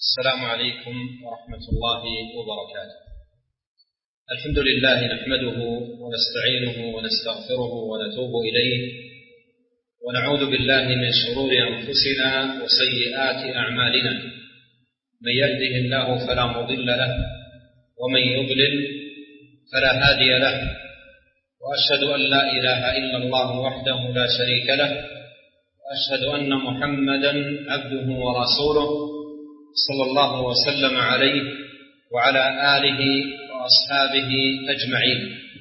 السلام عليكم ورحمة الله وبركاته. الحمد لله نحمده ونستعينه ونستغفره ونتوب إليه ونعوذ بالله من شرور أنفسنا وسيئات أعمالنا، من يهده الله فلا مضل له ومن يضلل فلا هادي له، وأشهد أن لا إله إلا الله وحده لا شريك له، وأشهد أن محمدا عبده ورسوله صلى الله وسلم عليه وعلى آله وأصحابه أجمعين.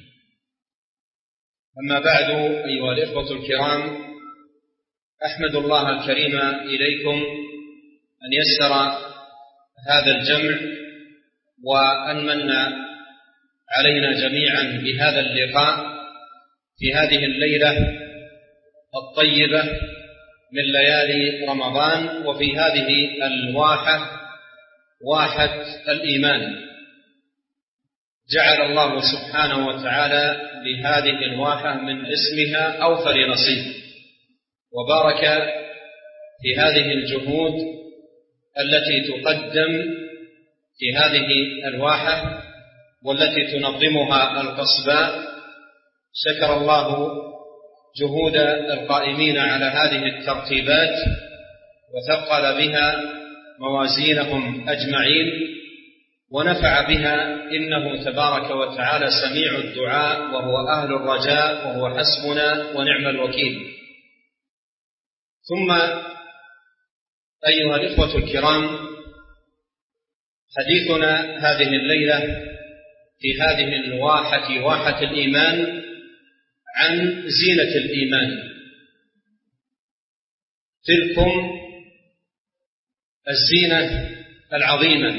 أما بعد، أيها الإخوة الكرام، أحمد الله الكريم إليكم أن يسر هذا الجمع وأن من علينا جميعا بهذا اللقاء في هذه الليلة الطيبة من ليالي رمضان، وفي هذه الواحة واحة الإيمان. جعل الله سبحانه وتعالى لهذه الواحة من اسمها أوفر نصيب، وبارك في هذه الجهود التي تقدم في هذه الواحة والتي تنظمها القصباء. شكر الله جهود القائمين على هذه الترتيبات وثقل بها موازينهم أجمعين ونفع بها، إنه تبارك وتعالى سميع الدعاء وهو أهل الرجاء وهو حسبنا ونعم الوكيل. ثم أيها الإخوة الكرام، حديثنا هذه الليلة في هذه الواحة، واحة الإيمان، عن زينة الإيمان. تلكم الزينة العظيمة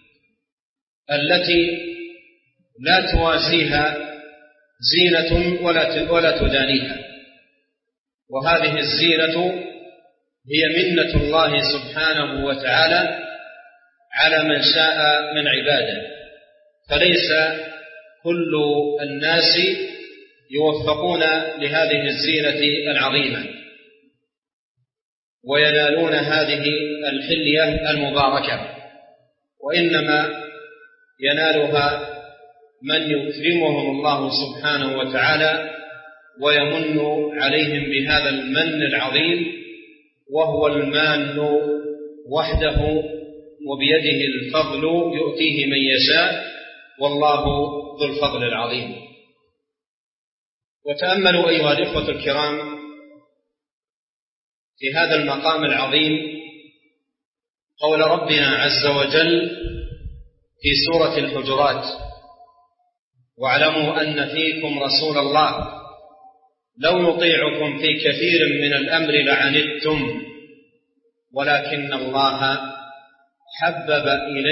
التي لا توازيها زينة ولا تدانيها، وهذه الزينة هي منة الله سبحانه وتعالى على من شاء من عباده، فليس كل الناس يوفقون لهذه الزينة العظيمة وينالون هذه الحلية المباركة، وإنما ينالها من يكرمهم الله سبحانه وتعالى ويمن عليهم بهذا المن العظيم، وهو المان وحده، وبيده الفضل يؤتيه من يشاء، والله ذو الفضل العظيم. وتأملوا أيها الإخوة الكرام في هذا المقام العظيم قول ربنا عز وجل في سورة الحجرات: واعلموا أن فيكم رسول الله لو يطيعكم في كثير من الأمر لعنتم ولكن الله حبب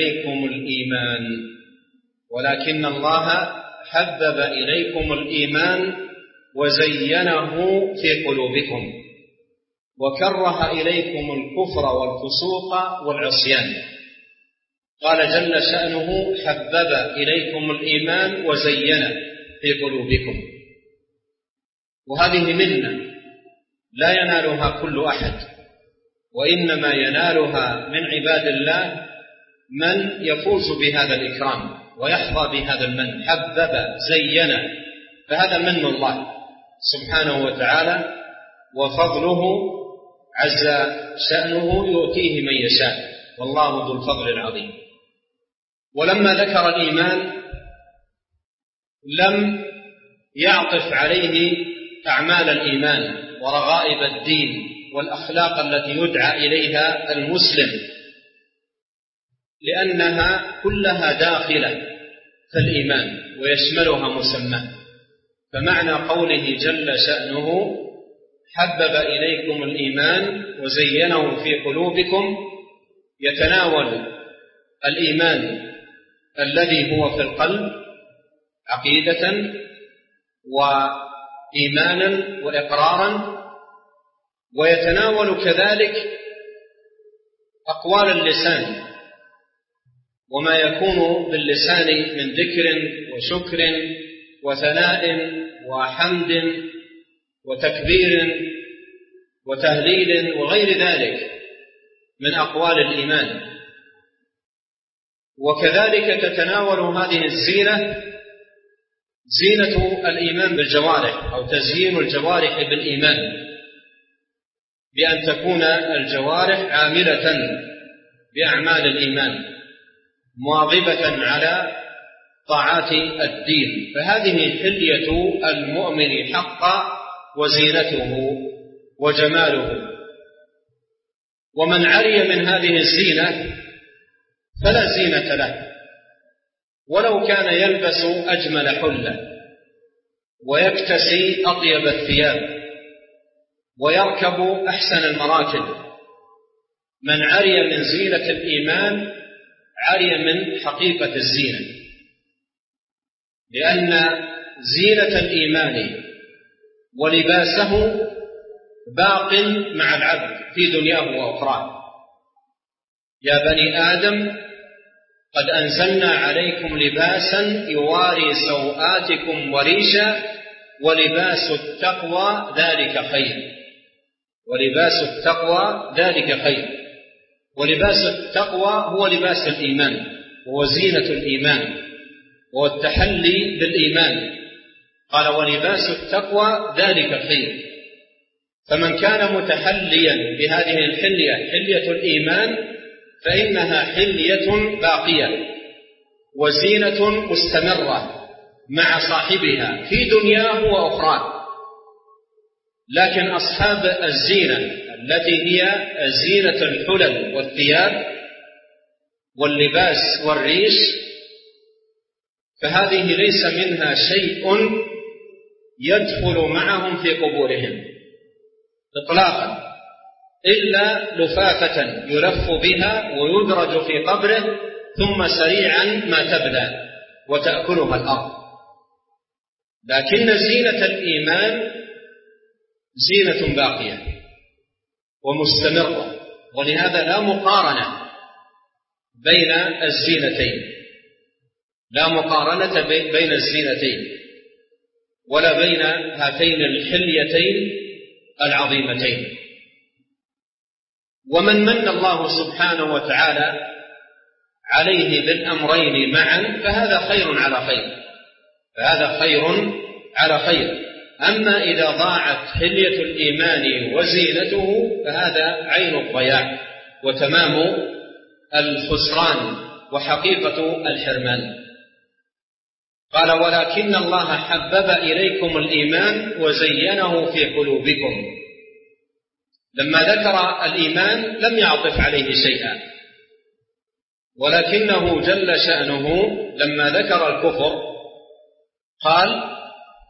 إليكم الإيمان وزينه في قلوبكم وكره إليكم الكفر والفسوق والعصيان. قال جل شأنه: حبب إليكم الإيمان وزينه في قلوبكم. وهذه منة لا ينالها كل أحد، وإنما ينالها من عباد الله من يفوز بهذا الإكرام ويحظى بهذا المن. حبب، زين، فهذا من الله سبحانه وتعالى وفضله عز شأنه يؤتيه من يشاء، والله ذو الفضل العظيم. ولما ذكر الإيمان لم يعطف عليه أعمال الإيمان ورغائب الدين والأخلاق التي يدعى إليها المسلم، لأنها كلها داخلة في الإيمان ويشملها مسمى. فمعنى قوله جل شأنه: حبب إليكم الإيمان وزينه في قلوبكم، يتناول الإيمان الذي هو في القلب عقيدة وإيمانا وإقرارا، ويتناول كذلك أقوال اللسان وما يكون باللسان من ذكر وشكر وثناء وحمد وتكبير وتهليل وغير ذلك من أقوال الإيمان. وكذلك تتناول هذه الزينة زينة الإيمان بالجوارح أو تزيين الجوارح بالإيمان، بأن تكون الجوارح عاملة بأعمال الإيمان مواظبة على طاعات الدين، فهذه حلية المؤمن حقا وزينته وجماله. ومن عري من هذه الزينة فلا زينة له، ولو كان يلبس أجمل حلة ويكتسي أطيب الثياب ويركب أحسن المراكب، من عري من زينة الإيمان عري من حقيقة الزينة، لأن زينة الإيمان ولباسه باق مع العبد في دنياه وأخراه. يا بني آدم قد أنزلنا عليكم لباسا يواري سوآتكم وريشا ولباس التقوى ذلك خير. ولباس التقوى ذلك خير. ولباس التقوى هو لباس الإيمان، وهو زينة الإيمان، وهو التحلي بالإيمان. قال ولباس التقوى ذلك خير. فمن كان متحليا بهذه الحلية، حلية الإيمان، فإنها حلية باقية وزينة مستمرة مع صاحبها في دنياه وأخراه. لكن أصحاب الزينة التي هي زينة الحلل والثياب واللباس والريش، فهذه ليس منها شيء يدخل معهم في قبورهم إطلاقا، إلا لفافة يلف بها ويدرج في قبره، ثم سريعا ما تبلى وتأكلها الأرض. لكن زينة الإيمان زينة باقية ومستمرة، ولهذا لا مقارنة بين الزينتين، لا مقارنة بين الزينتين ولا بين هاتين الحليتين العظيمتين. ومن من الله سبحانه وتعالى عليه بالأمرين معا فهذا خير على خير، فهذا خير على خير. أما إذا ضاعت حلية الإيمان وزينته فهذا عين الضياع وتمام الخسران وحقيقة الحرمان. قال ولكن الله حبب إليكم الإيمان وزينه في قلوبكم. لما ذكر الإيمان لم يعطف عليه شيئا، ولكنه جل شأنه لما ذكر الكفر قال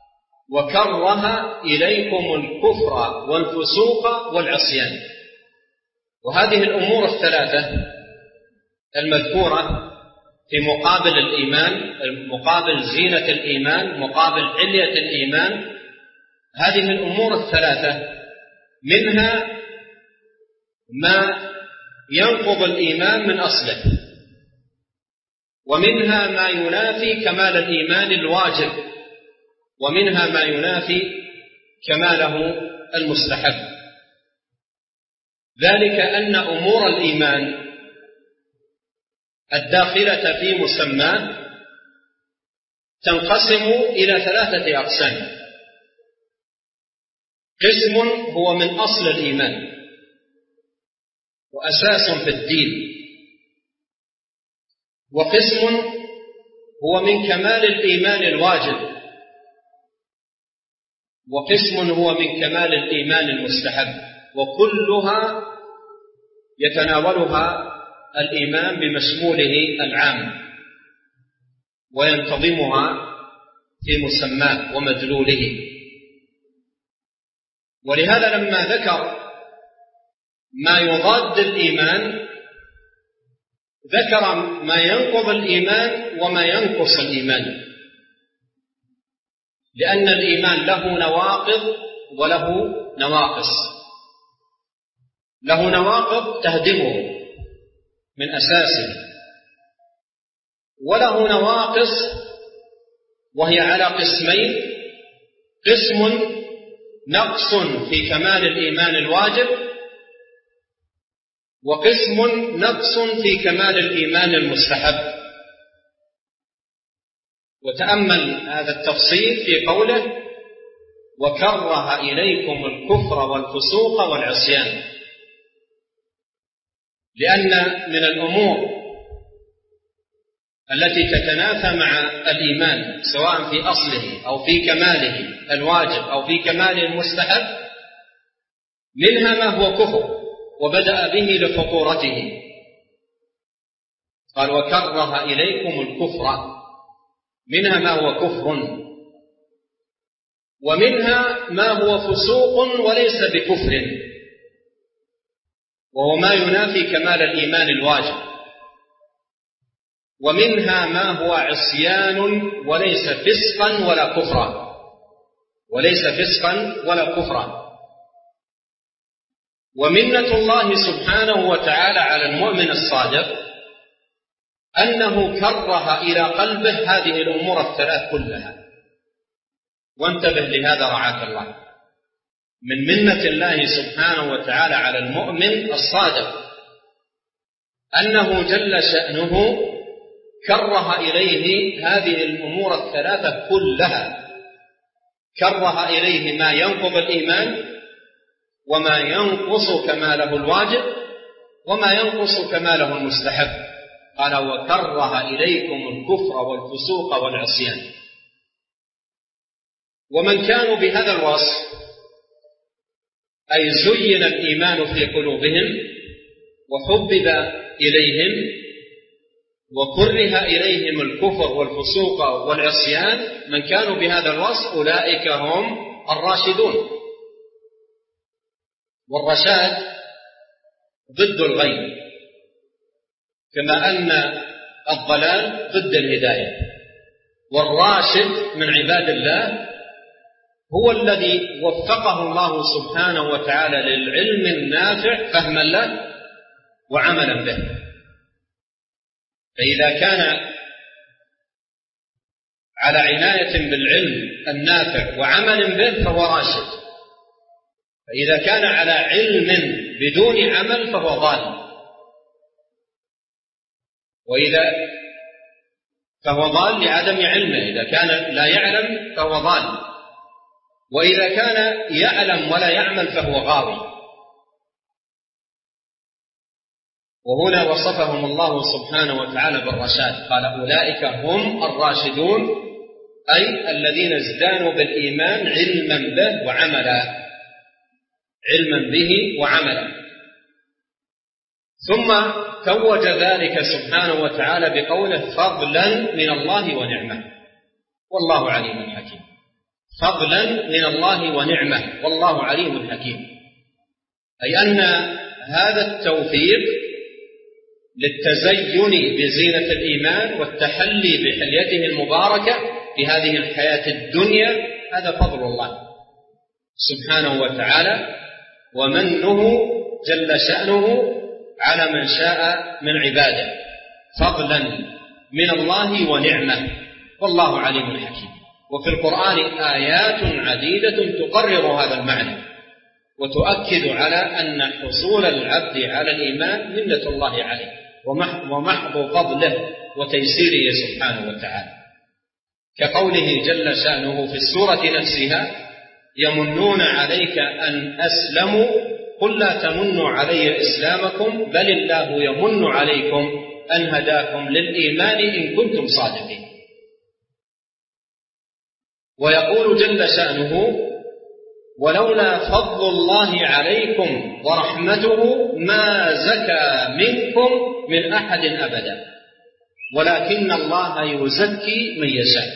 وكره إليكم الكفر والفسوق والعصيان. وهذه الأمور الثلاثة المذكورة في مقابل الإيمان، مقابل زينة الإيمان، مقابل حلية الإيمان، هذه الأمور الثلاثة منها ما ينقض الإيمان من أصله، ومنها ما ينافي كمال الإيمان الواجب، ومنها ما ينافي كماله المستحب. ذلك أن أمور الإيمان الداخلة في مسماه تنقسم إلى ثلاثة أقسام. قسم هو من أصل الإيمان وأساس في الدين، وقسم هو من كمال الإيمان الواجب، وقسم هو من كمال الإيمان المستحب، وكلها يتناولها الإيمان بمشموله العام وينتظمها في مسماه ومدلوله. ولهذا لما ذكر ما يضاد الإيمان ذكر ما ينقض الإيمان وما ينقص الإيمان، لأن الإيمان له نواقض وله نواقص. له نواقض تهدمه من أساسه، وله نواقص وهي على قسمين: قسم نقص في كمال الإيمان الواجب، وقسم نقص في كمال الإيمان المستحب. وتأمل هذا التفصيل في قوله وكره إليكم الكفر والفسوق والعصيان، لأن من الأمور التي تتنافى مع الإيمان سواء في أصله أو في كماله الواجب أو في كماله المستحب منها ما هو كفر وبدأ به لخطورته، قال وكره إليكم الكفر، منها ما هو كفر ومنها ما هو فسوق وليس بكفر، وهو ما ينافي كمال الإيمان الواجب، ومنها ما هو عصيان وليس فسقا ولا كفرا، وليس فسقا ولا كفرا. ومنة الله سبحانه وتعالى على المؤمن الصادق أنه كره إلى قلبه هذه الأمور الثلاث كلها. وانتبه لهذا رعاك الله، من منة الله سبحانه وتعالى على المؤمن الصادق أنه جل شأنه كره إليه هذه الأمور الثلاثة كلها، كره إليه ما ينقض الإيمان وما ينقص كماله الواجب وما ينقص كماله المستحب. قال وكره إليكم الكفر والفسوق والعصيان. ومن كانوا بهذا الوصف أي زين الإيمان في قلوبهم وحبب إليهم وكره إليهم الكفر والفسوق والعصيان، من كانوا بهذا الوصف أولئك هم الراشدون. والرشاد ضد الغي، كما أن الضلال ضد الهداية. والراشد من عباد الله هو الذي وفقه الله سبحانه وتعالى للعلم النافع فهما له وعملا به. فإذا كان على عناية بالعلم النافع وعمل به فهو راشد، فإذا كان على علم بدون عمل فهو ضال، فهو ضال لعدم علمه. إذا كان لا يعلم فهو ضال، وإذا كان يعلم ولا يعمل فهو غاوي. وهنا وصفهم الله سبحانه وتعالى بالرشاد، قال أولئك هم الراشدون، أي الذين ازدانوا بالإيمان علما به وعملا، علما به وعملا. ثم توج ذلك سبحانه وتعالى بقوله فضلا من الله ونعمة والله عليم حكيم. فضلا من الله ونعمة والله عليم حكيم، أي أن هذا التوفيق للتزين بزينة الإيمان والتحلي بحليته المباركة في هذه الحياة الدنيا هذا فضل الله سبحانه وتعالى ومنه جل شأنه على من شاء من عباده، فضلا من الله ونعمة والله عليم حكيم. وفي القرآن آيات عديدة تقرر هذا المعنى وتؤكد على أن حصول العبد على الإيمان منة الله عليه ومحض فضله وتيسيره سبحانه وتعالى، كقوله جل شأنه في السورة نفسها يمنون عليك أن أسلموا قل لا تمنوا علي إسلامكم بل الله يمن عليكم أن هداكم للإيمان إن كنتم صادقين. ويقول جل شأنه ولولا فضل الله عليكم ورحمته ما زكى منكم من أحد أبدا ولكن الله يزكي من يشاء،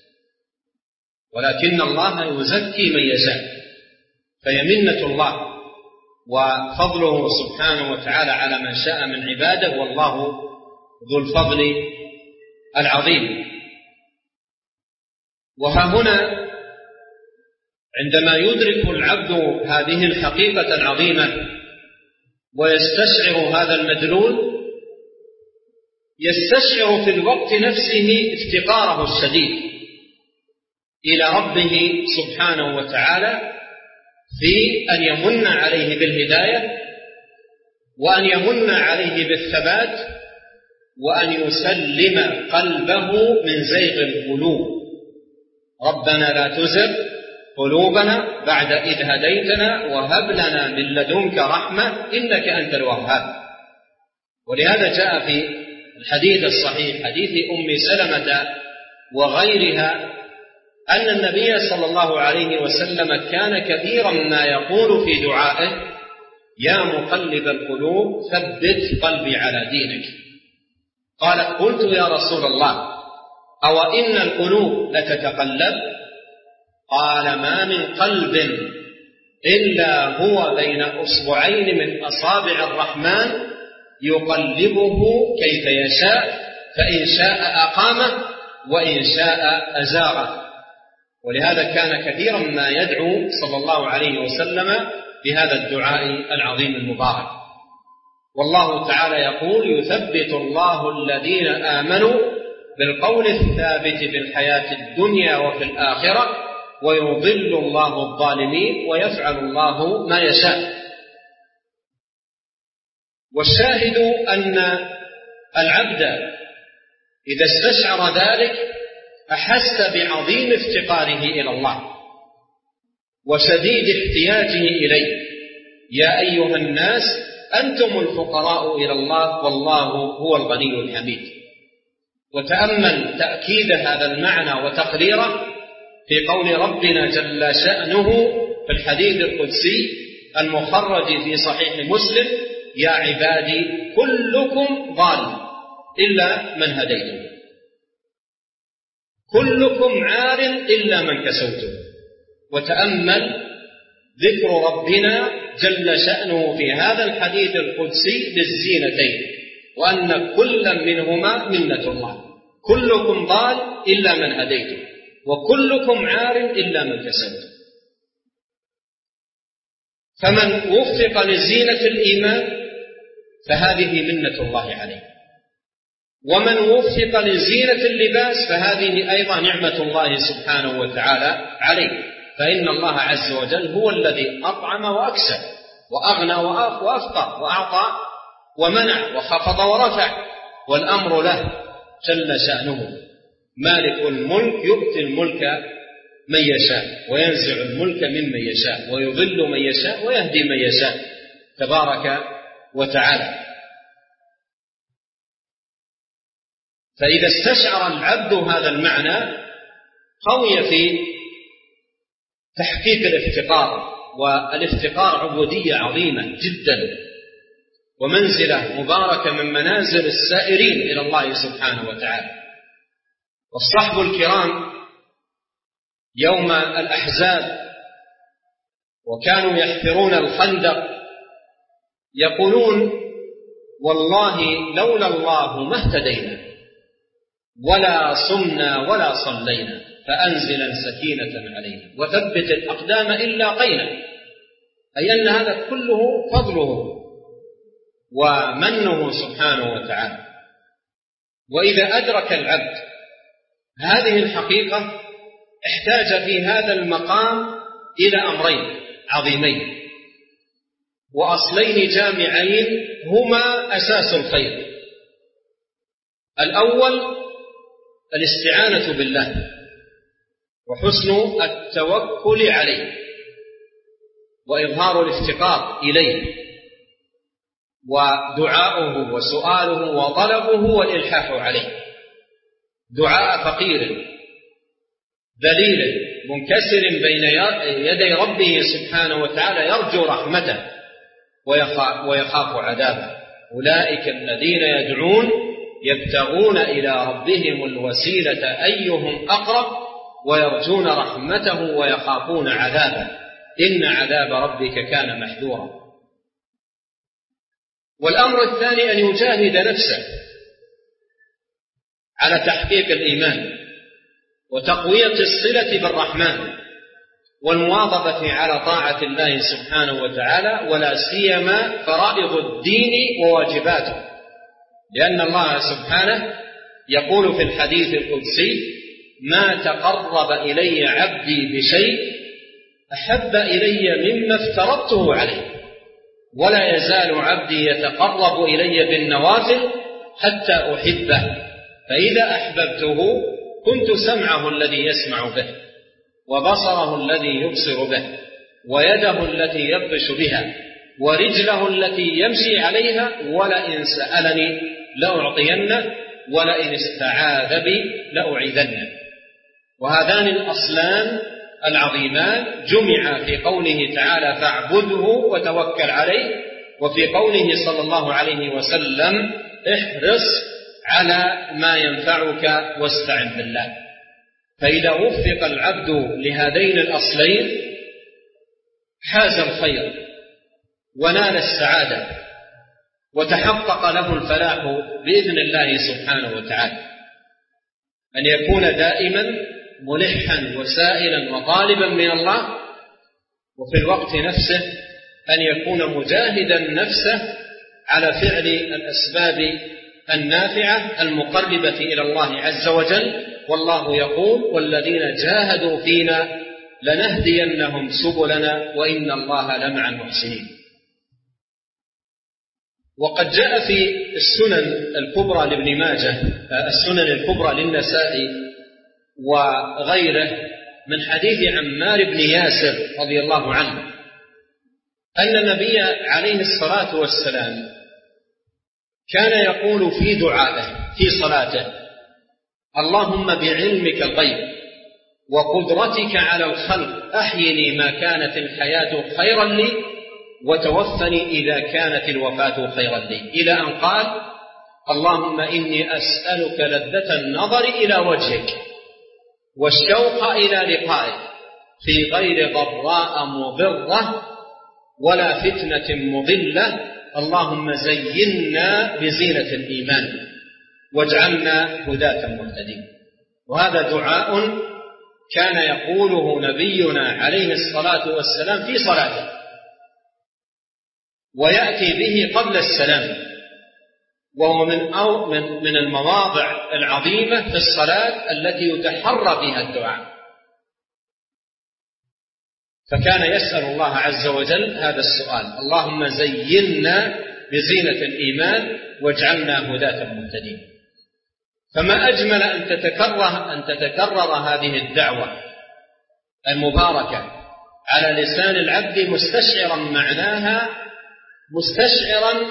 ولكن الله يزكي من يشاء. فهي منة الله وفضله سبحانه وتعالى على من شاء من عباده، والله ذو الفضل العظيم. وها هنا عندما يدرك العبد هذه الحقيقة العظيمة ويستشعر هذا المدلول يستشعر في الوقت نفسه افتقاره الشديد إلى ربه سبحانه وتعالى في أن يمن عليه بالهداية وأن يمن عليه بالثبات، وأن يسلم قلبه من زيغ القلوب. ربنا لا تزغ قلوبنا بعد إذ هديتنا وهب لنا من لدنك رحمة إنك أنت الوهاب. ولهذا جاء في الحديث الصحيح حديث أم سلمة وغيرها أن النبي صلى الله عليه وسلم كان كثيرا ما يقول في دعائه: يا مقلب القلوب ثبت قلبي على دينك. قال: قلت يا رسول الله أو إن القلوب لتتقلب؟ قال: ما من قلب إلا هو بين أصبعين من أصابع الرحمن يقلبه كيف يشاء، فإن شاء أقامه وإن شاء أزاغه. ولهذا كان كثيرا ما يدعو صلى الله عليه وسلم بهذا الدعاء العظيم المبارك. والله تعالى يقول: يثبت الله الذين آمنوا بالقول الثابت في الحياة الدنيا وفي الآخرة ويضل الله الظالمين ويفعل الله ما يشاء. والشاهد أن العبد إذا استشعر ذلك أحس بعظيم افتقاره إلى الله وشديد احتياجه إليه. يا أيها الناس أنتم الفقراء إلى الله والله هو الغني الحميد. وتأمل تأكيد هذا المعنى وتقريره في قول ربنا جل شأنه في الحديث القدسي المخرج في صحيح مسلم: يا عبادي كلكم ضال إلا من هديتم، كلكم عار إلا من كسوتم. وتأمل ذكر ربنا جل شأنه في هذا الحديث القدسي بالزينتين، وأن كل منهما منة الله: كلكم ضال إلا من هديتم، وكلكم عار إلا من كسوتم. فمن وفق لزينة الإيمان فهذه منة الله عليه، ومن وفق لزينة اللباس فهذه أيضا نعمة الله سبحانه وتعالى عليه. فإن الله عز وجل هو الذي أطعم وأكسب وأغنى وأفقر وأعطى ومنع وخفض ورفع، والأمر له جل شأنه. مالك الملك يؤتي الملك من يشاء وينزع الملك ممن يشاء ويضل من يشاء ويهدي من يشاء تبارك وتعالى. فإذا استشعر العبد هذا المعنى قوي في تحقيق الافتقار. والافتقار عبودية عظيمة جدا ومنزلة مباركة من منازل السائرين إلى الله سبحانه وتعالى. والصحب الكرام يوم الأحزاب وكانوا يحفرون الخندق يقولون: والله لولا الله ما اهتدينا ولا صمنا ولا صلينا فأنزلا سكينة علينا وثبت الأقدام إن لاقينا. أي أن هذا كله فضله ومنه سبحانه وتعالى. وإذا أدرك العبد هذه الحقيقة احتاج في هذا المقام إلى أمرين عظيمين وأصلين جامعين هما أساس الخير. الأول الاستعانة بالله وحسن التوكل عليه وإظهار الافتقار إليه ودعاؤه وسؤاله وطلبه والإلحاح عليه. دعاء فقير ذليل منكسر بين يدي ربه سبحانه وتعالى يرجو رحمته ويخاف عذابه. أولئك الذين يدعون يبتغون إلى ربهم الوسيلة أيهم أقرب ويرجون رحمته ويخافون عذابه إن عذاب ربك كان محذورا. والأمر الثاني أن يجاهد نفسه على تحقيق الإيمان وتقوية الصلة بالرحمن والمواظبة على طاعة الله سبحانه وتعالى ولا سيما فرائض الدين وواجباته. لأن الله سبحانه يقول في الحديث القدسي: ما تقرب إلي عبدي بشيء أحب إلي مما افترضته عليه. ولا يزال عبدي يتقرب إلي بالنوافل حتى أحبه، فإذا أحببته كنت سمعه الذي يسمع به، وبصره الذي يبصر به، ويده التي يبطش بها، ورجله التي يمشي عليها، ولئن سألني لأعطينه، ولئن استعاذ بي لأعيذنه. وهذان الأصلان العظيمان جمع في قوله تعالى فاعبده وتوكل عليه، وفي قوله صلى الله عليه وسلم احرص على ما ينفعك واستعن بالله. فإذا وفق العبد لهذين الأصلين حاز الخير ونال السعادة وتحقق له الفلاح بإذن الله سبحانه وتعالى. أن يكون دائما ملحا وسائلا وطالبا من الله، وفي الوقت نفسه أن يكون مجاهدا نفسه على فعل الأسباب النافعة المقربة إلى الله عز وجل. والله يقول والذين جاهدوا فينا لنهدينهم سبلنا وإن الله لمع المحسنين. وقد جاء في السنن الكبرى لابن ماجه، السنن الكبرى للنسائي وغيره، من حديث عمار بن ياسر رضي الله عنه أن النبي عليه الصلاة والسلام كان يقول في دعائه في صلاته اللهم بعلمك الغيب وقدرتك على الخلق أحيني ما كانت الحياة خيرا لي وتوفني إذا كانت الوفاة خيرا لي، إلى أن قال اللهم إني أسألك لذة النظر إلى وجهك والشوق إلى لقائك في غير ضراء مضرة ولا فتنة مضلة، اللهم زينا بزينة الإيمان واجعلنا هداة مهتدين. وهذا دعاء كان يقوله نبينا عليه الصلاة والسلام في صلاته، ويأتي به قبل السلام، وهو من المواضع العظيمة في الصلاة التي يتحرى بها الدعاء. فكان يسأل الله عز وجل هذا السؤال اللهم زينا بزينة الإيمان واجعلنا هداة مهتدين. فما أجمل أن تتكرر هذه الدعوة المباركة على لسان العبد مستشعرا معناها، مستشعرا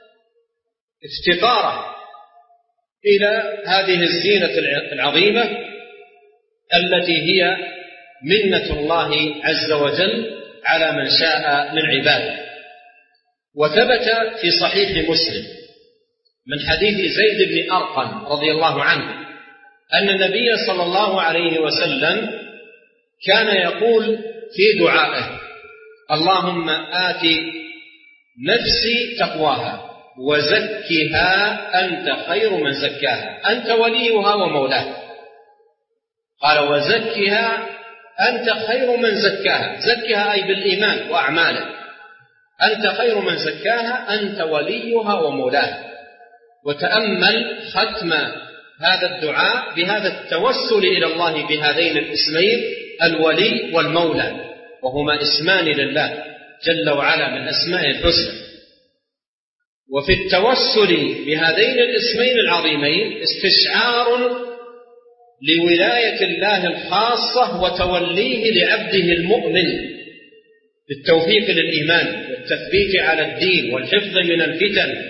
افتقاره إلى هذه الزينة العظيمة التي هي منة الله عز وجل على من شاء من عباده. وثبت في صحيح مسلم من حديث زيد بن أرقم رضي الله عنه أن النبي صلى الله عليه وسلم كان يقول في دعائه اللهم آت نفسي تقواها وزكها أنت خير من زكاها أنت وليها ومولاها. قال وزكها أنت خير من زكاها، زكها أي بالإيمان وأعماله، أنت خير من زكاها أنت وليها ومولاها. وتأمل ختم هذا الدعاء بهذا التوسل إلى الله بهذين الاسمين الولي والمولى، وهما اسمان لله جل وعلا من أسماء الحسنى. وفي التوسل بهذين الاسمين العظيمين استشعار لولاية الله الخاصة وتوليه لعبده المؤمن بالتوفيق للإيمان والتثبيت على الدين والحفظ من الفتن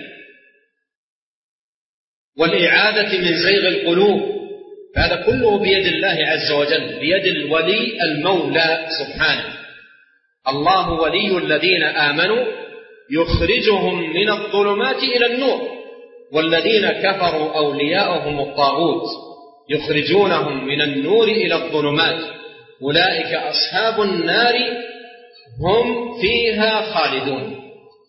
والإعادة من زيغ القلوب. هذا كله بيد الله عز وجل، بيد الولي المولى سبحانه. الله ولي الذين آمنوا يخرجهم من الظلمات إلى النور، والذين كفروا أولياؤهم الطاغوت يخرجونهم من النور إلى الظلمات أولئك أصحاب النار هم فيها خالدون.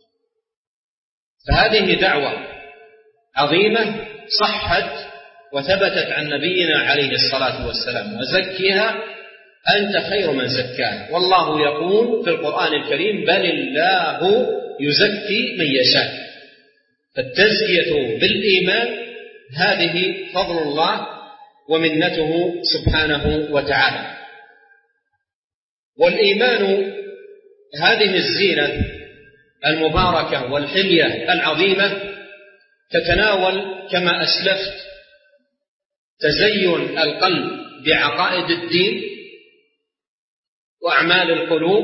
فهذه دعوة عظيمة صحت وثبتت عن نبينا عليه الصلاة والسلام وزكها أنت خير من زكاها. والله يقول في القرآن الكريم بل الله يزكي من يشاء. فالتزكية بالإيمان هذه فضل الله ومنته سبحانه وتعالى. والإيمان هذه الزينة المباركة والحلية العظيمة تتناول كما أسلفت تزين القلب بعقائد الدين وأعمال القلوب.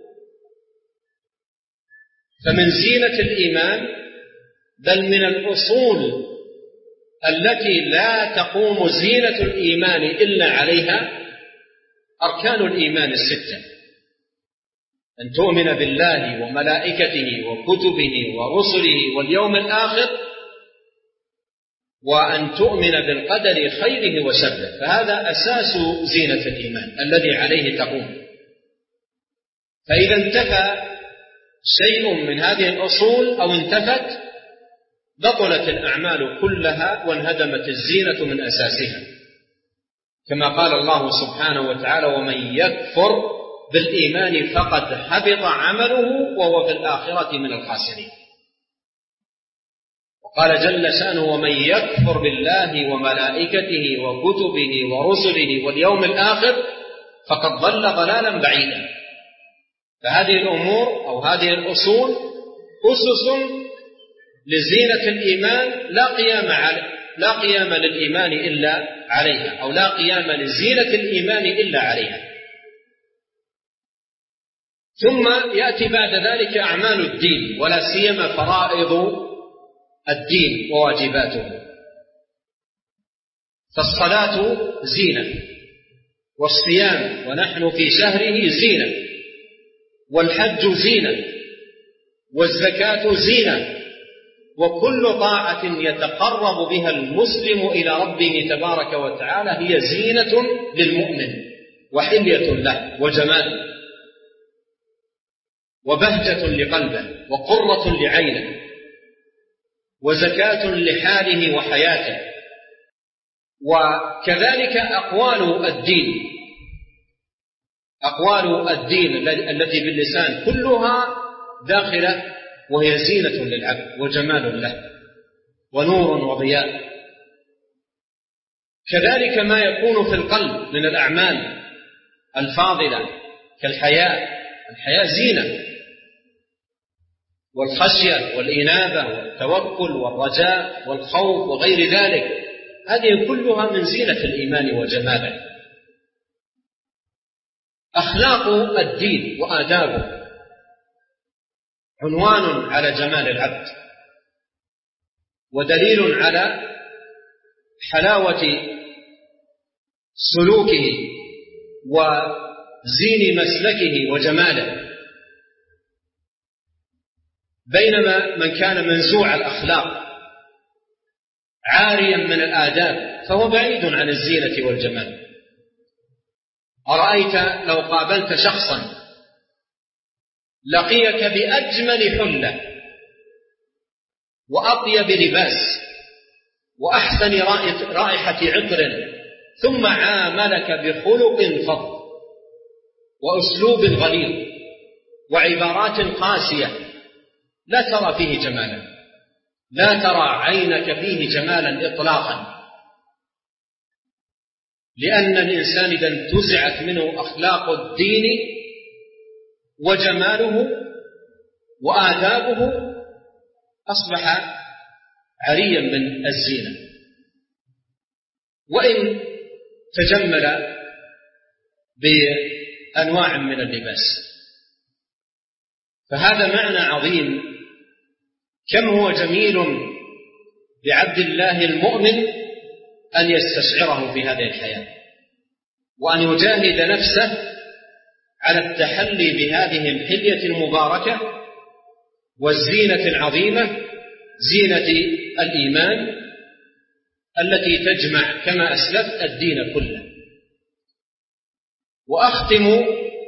فمن زينة الإيمان بل من الأصول التي لا تقوم زينة الإيمان إلا عليها أركان الإيمان الستة: أن تؤمن بالله وملائكته وكتبه ورسله واليوم الآخر، وأن تؤمن بالقدر خيره وشره. فهذا أساس زينة الإيمان الذي عليه تقوم. فإذا انتفى شيء من هذه الأصول أو انتفت بطلت الأعمال كلها وانهدمت الزينة من أساسها، كما قال الله سبحانه وتعالى: ومن يكفر بالإيمان فقد حبط عمله وهو في الآخرة من الخاسرين. وقال جل شأنه: ومن يكفر بالله وملائكته وكتبه ورسله واليوم الآخر فقد ضل ضلالا بعيدا. فهذه الأمور أو هذه الأصول أسس لزينة الإيمان لا قيام للإيمان إلا عليها، أو لا قيام لزينة الإيمان إلا عليها. ثم يأتي بعد ذلك أعمال الدين، ولا سيما فرائض الدين وواجباته. فالصلاة زينة، والصيام ونحن في شهره زينة، والحج زينة، والزكاة زينة، وكل طاعة يتقرب بها المسلم إلى ربه تبارك وتعالى هي زينة للمؤمن وحلية له وجمال وبهجة لقلبه وقرة لعينه وزكاة لحاله وحياته. وكذلك أقوال الدين التي باللسان كلها داخلة، وهي زينة للعبد وجمال له ونور وضياء. كذلك ما يكون في القلب من الأعمال الفاضلة كالحياء. الحياء زينة، والخشية والإنابة والتوكل والرجاء والخوف وغير ذلك، هذه كلها من زينة الإيمان وجماله. أخلاق الدين وآدابه عنوان على جمال العبد، ودليل على حلاوة سلوكه وزين مسلكه وجماله. بينما من كان منزوع الأخلاق عاريا من الآداب فهو بعيد عن الزينة والجمال. أرأيت لو قابلت شخصا لقيك بأجمل حلة وأطيب لباس وأحسن رائحة عطر، ثم عاملك بخلق فضل وأسلوب غليظ وعبارات قاسية، لا ترى فيه جمالا، لا ترى عينك فيه جمالا إطلاقا، لأن الإنسان إذا انتزعت منه أخلاق الدين وجماله وآدابه أصبح عريا من الزينة، وإن تجمل بأنواع من اللباس. فهذا معنى عظيم، كم هو جميل بعبد الله المؤمن أن يستشعره في هذه الحياة، وأن يجاهد نفسه على التحلي بهذه الحلية المباركة والزينة العظيمة، زينة الإيمان التي تجمع كما أسلفت الدين كله. وأختم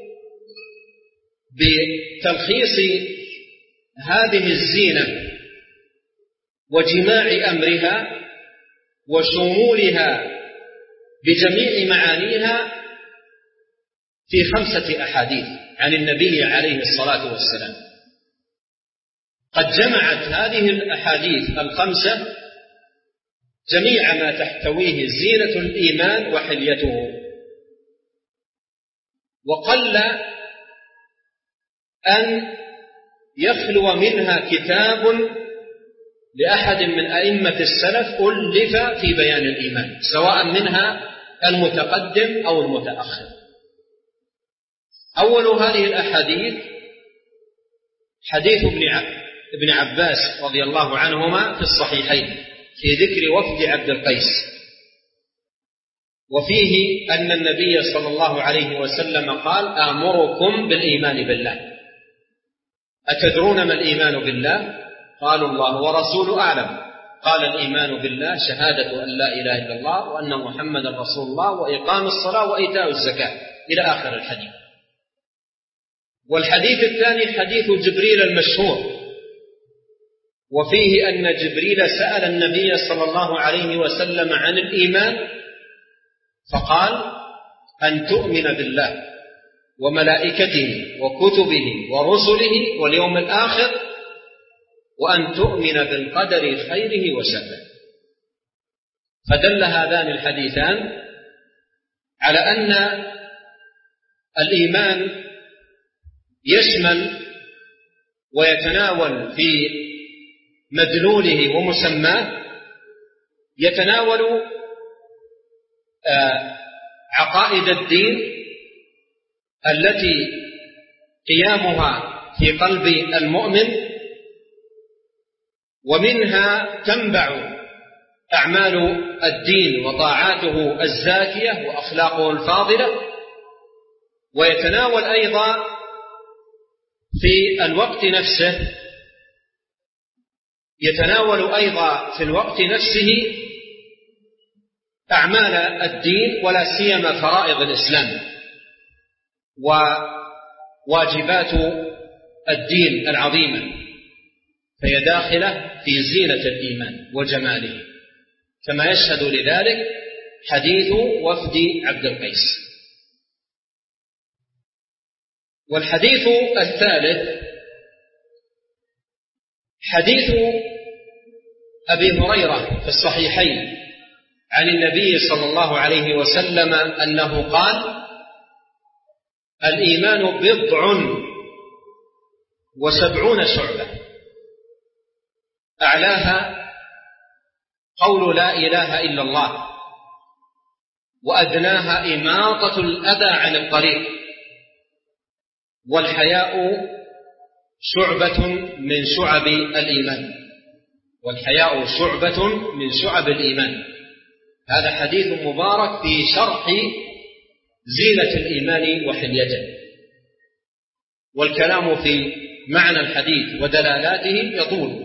بتلخيص هذه الزينة وجماع أمرها وشمولها بجميع معانيها في 5 أحاديث عن النبي عليه الصلاة والسلام. قد جمعت هذه الأحاديث 5 جميع ما تحتويه زينة الإيمان وحليته، وقل أن يخلو منها كتاب لأحد من أئمة السلف ألف في بيان الإيمان، سواء منها المتقدم أو المتأخر. أول هذه الأحاديث حديث ابن عباس رضي الله عنهما في الصحيحين في ذكر وفد عبد القيس، وفيه أن النبي صلى الله عليه وسلم قال: آمركم بالإيمان بالله. أتدرون ما الإيمان بالله؟ قالوا: الله ورسوله أعلم. قال: الإيمان بالله شهادة أن لا إله إلا الله وأن محمدا رسول الله وإقام الصلاة وإيتاء الزكاة، إلى آخر الحديث. والحديث الثاني حديث جبريل المشهور، وفيه أن جبريل سأل النبي صلى الله عليه وسلم عن الإيمان فقال: أن تؤمن بالله وملائكته وكتبه ورسله واليوم الآخر، وأن تؤمن بالقدر خيره وشره. فدل هذان الحديثان على أن الإيمان يشمل ويتناول في مدلوله ومسماه، يتناول عقائد الدين التي قيامها في قلب المؤمن، ومنها تنبع أعمال الدين وطاعاته الزاكية وأخلاقه الفاضلة. ويتناول أيضا في الوقت نفسه في الوقت نفسه أعمال الدين، ولا سيما فرائض الإسلام وواجبات الدين العظيمة، فهي داخلة في زينة الإيمان وجماله، كما يشهد لذلك حديث وفد عبد القيس. والحديث الثالث حديث أبي هريرة في الصحيحين عن النبي صلى الله عليه وسلم أنه قال: الإيمان 70 شعبة، أعلاها قول لا إله إلا الله، وأدناها إماطة الأذى عن الطريق، والحياء شعبة من شعب الإيمان. والحياء شعبة من شعب الإيمان. هذا حديث مبارك في شرح زينة الإيمان وحليته، والكلام في معنى الحديث ودلالاته يطول.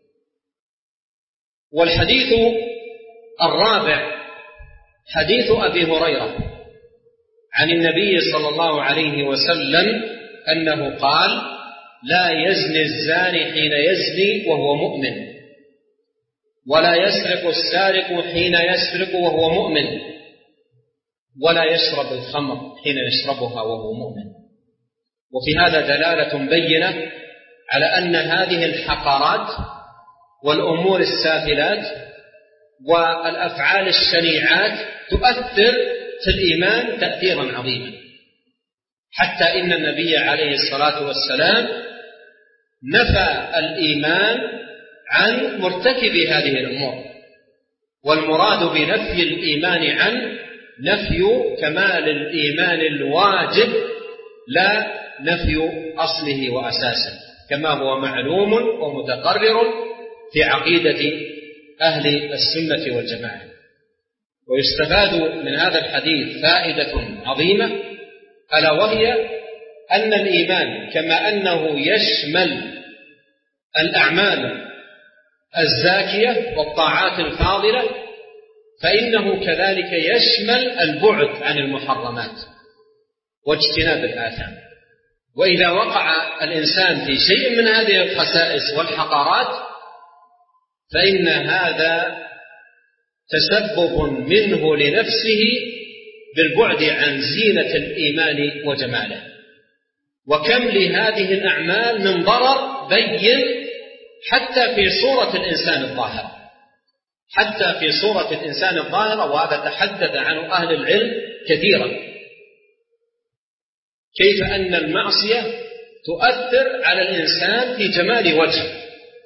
والحديث الرابع حديث أبي هريرة عن النبي صلى الله عليه وسلم أنه قال: لا يزني الزاني حين يزني وهو مؤمن، ولا يسرق السارق حين يسرق وهو مؤمن، ولا يشرب الخمر حين يشربها وهو مؤمن. وفي هذا دلالة بينة على أن هذه الحقارات والأمور السافلات والأفعال الشنيعات تؤثر في الإيمان تأثيرا عظيما، حتى إن النبي عليه الصلاة والسلام نفى الإيمان عن مرتكب هذه الأمور. والمراد بنفي الإيمان عن نفي كمال الإيمان الواجب، لا نفي أصله وأساسه، كما هو معلوم ومتقرر في عقيدة أهل السنة والجماعة. ويستفاد من هذا الحديث فائدة عظيمة، ألا وهي أن الإيمان كما أنه يشمل الأعمال الزاكية والطاعات الفاضلة، فإنه كذلك يشمل البعد عن المحرمات واجتناب الآثام. وإذا وقع الإنسان في شيء من هذه الخسائس والحقارات فإن هذا تسبب منه لنفسه بالبعد عن زينة الإيمان وجماله. وكم لهذه الأعمال من ضرر بين حتى في صورة الإنسان الظاهرة، حتى في صورة الإنسان الظاهرة، وهذا تحدث عنه أهل العلم كثيرا، كيف أن المعصية تؤثر على الإنسان في جمال وجهه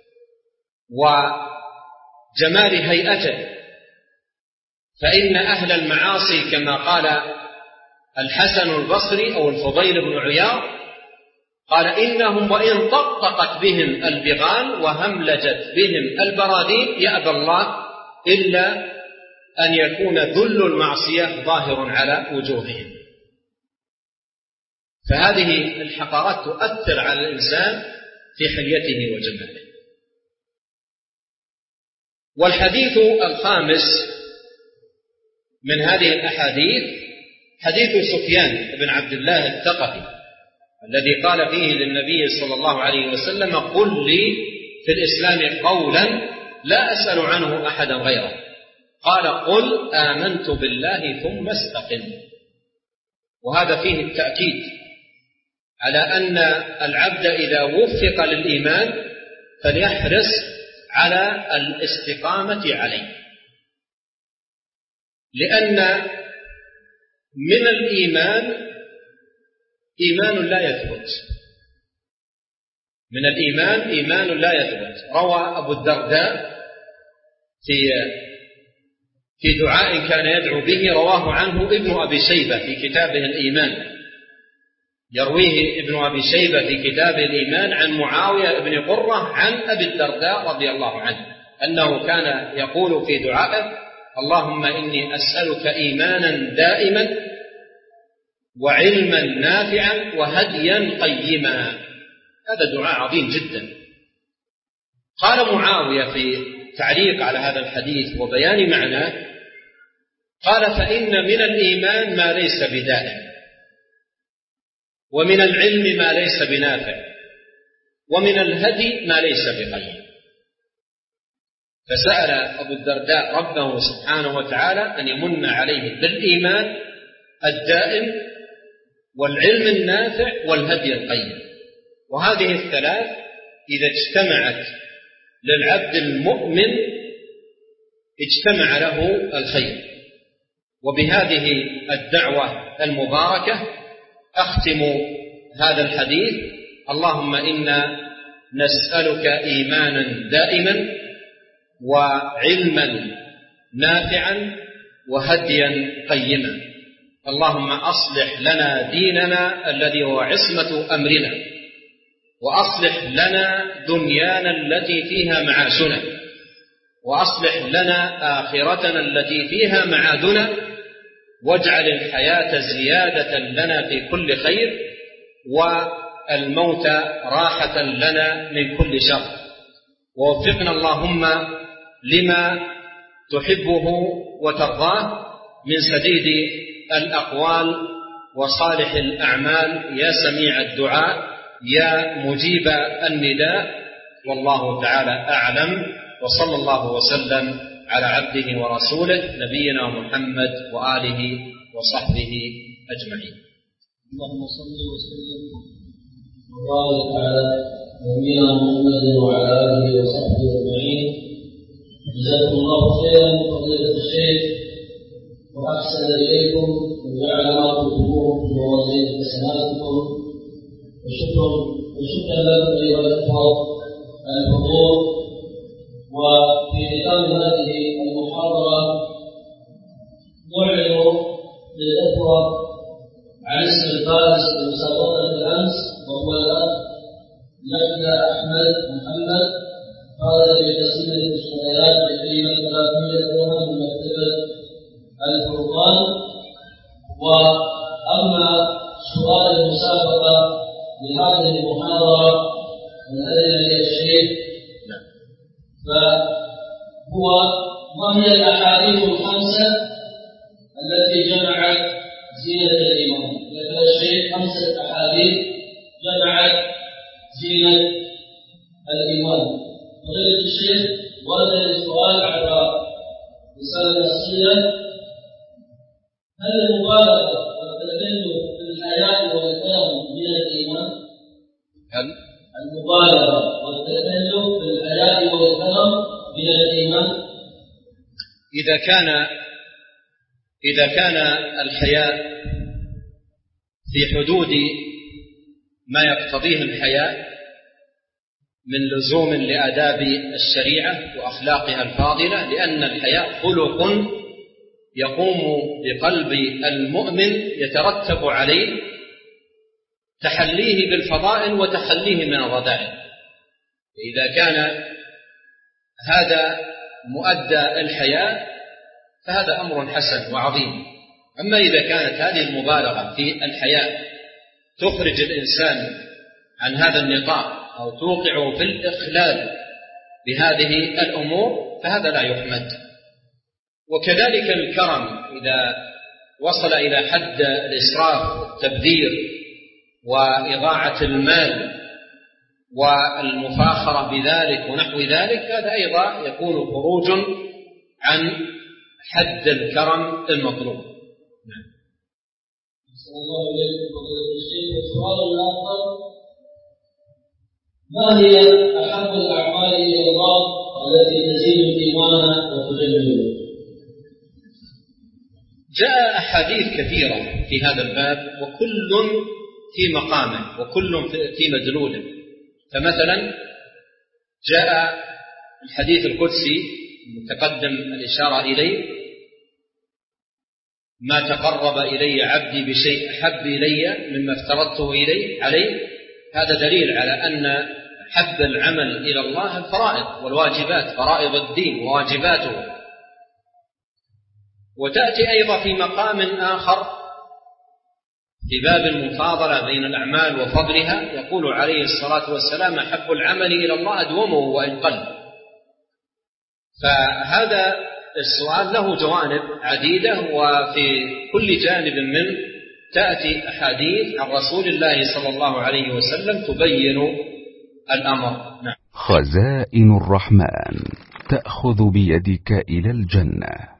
وجمال هيئته، فإن أهل المعاصي كما قال الحسن البصري أو الفضيل بن عياض قال إنهم وإن طقطقت بهم البغال وهملجت بهم البرادين يأبى الله إلا أن يكون ذل المعصية ظاهر على وجوههم. فهذه الحقارات تؤثر على الإنسان في حليته وجماله. والحديث الخامس من هذه الأحاديث حديث سفيان بن عبد الله الثقفي الذي قال فيه للنبي صلى الله عليه وسلم قل لي في الإسلام قولا لا أسأل عنه أحدا غيره، قال قل آمنت بالله ثم استقم. وهذا فيه التأكيد على أن العبد إذا وفق للإيمان فليحرص على الاستقامة عليه، لأن من الإيمان إيمان لا يثبت، من الإيمان إيمان لا يثبت. روى أبو الدرداء في دعاء كان يدعو به رواه عنه ابن أبي شيبة في كتابه الإيمان، يرويه ابن أبي شيبة في كتابه الإيمان عن معاوية بن قرة عن أبي الدرداء رضي الله عنه أنه كان يقول في دعائه اللهم إني أسألك إيمانا دائما وعلما نافعا وهديا قيما. هذا دعاء عظيم جدا. قال معاوية في تعليق على هذا الحديث وبيان معناه قال فإن من الإيمان ما ليس بدائم، ومن العلم ما ليس بنافع، ومن الهدي ما ليس بقيم. فسأل أبو الدرداء ربه سبحانه وتعالى أن يمن عليه بالإيمان الدائم والعلم النافع والهدي القيم. وهذه الثلاث إذا اجتمعت للعبد المؤمن اجتمع له الخير. وبهذه الدعوة المباركة أختم هذا الحديث. اللهم إنا نسألك إيمانا دائما وعلما نافعا وهديا قيما. اللهم أصلح لنا ديننا الذي هو عصمة أمرنا، وأصلح لنا دنيانا التي فيها معاشنا، وأصلح لنا آخرتنا التي فيها معادنا، واجعل الحياة زيادة لنا في كل خير والموت راحة لنا من كل شر. ووفقنا اللهم لما تحبه وترضاه من سديد الأقوال وصالح الأعمال يا سميع الدعاء يا مجيب النداء. والله تعالى أعلم، وصلى الله وسلم على عبده ورسوله نبينا محمد وآله وصحبه أجمعين. اللهم صل وسلم وبارك على نبينا محمد وعلى آله وصحبه أجمعين. جزاكم الله خيرا فضيلة الشيخ وأحسن إليكم وجعل ما تطلبوه في موازين حسناتكم. وشكرا لكم أيها الأخوة الحضور. وفي ختام هذه المحاضرة نعلن للأخوة عن اسم الفائز بمسابقة الأمس، وهو الأخ نجدة أحمد محمد، فاز بقسيمة الشهادات بقيمة 300 درهم من مكتبة الفرقان. وأما سؤال المسابقة لهذه المحاضرة من أجل الشيخ فهو ما هي الأحاديث الخمسة التي جمعت زينة الإيمان؟ ذكر الشيخ 5 أحاديث جمعت زينة الإيمان. فضيلة الشيخ ورد السؤال عبر رسالة نصية: هل المبالغة والتكلف في الحياء والكرم من الإيمان؟ هل المبالغة والتكلف في الحياء والكرم من الإيمان؟ إذا كان الحياء في حدود ما يقتضيه الحياء من لزوم لآداب الشريعة وأخلاقها الفاضلة، لأن الحياء خلق يقوم بقلب المؤمن يترتب عليه تحليه بالفضائل وتخليه من الرذائل. إذا كان هذا مؤدى الحياء فهذا أمر حسن وعظيم. أما إذا كانت هذه المبالغة في الحياء تخرج الإنسان عن هذا النطاق أو توقعه في الإخلال بهذه الأمور فهذا لا يحمد. وكذلك الكرم إذا وصل إلى حد الإسراف والتبذير وإضاعة المال والمفاخرة بذلك ونحو ذلك، هذا أيضا يكون خروج عن حد الكرم المطلوب. الله إليكم فضيلة الشيخ. السؤال الآخر: ما هي أحب الأعمال إلى الله التي تزيد الإيمان وتجمله؟ جاء أحاديث كثيرة في هذا الباب، وكل في مقامه وكل في مدلوله. فمثلا جاء الحديث القدسي المتقدم الإشارة إليه: ما تقرب إلي عبدي بشيء أحب إلي مما افترضته عليه. هذا دليل على أن حب العمل إلى الله الفرائض والواجبات، فرائض الدين وواجباته. وتأتي أيضا في مقام آخر في باب المفاضلة بين الأعمال وفضلها، يقول عليه الصلاة والسلام: أحب العمل إلى الله أدومه وإن قل. فهذا السؤال له جوانب عديدة، وفي كل جانب منه تأتي أحاديث عن رسول الله صلى الله عليه وسلم تبين الأمر. نعم. خزائن الرحمن تأخذ بيدك إلى الجنة.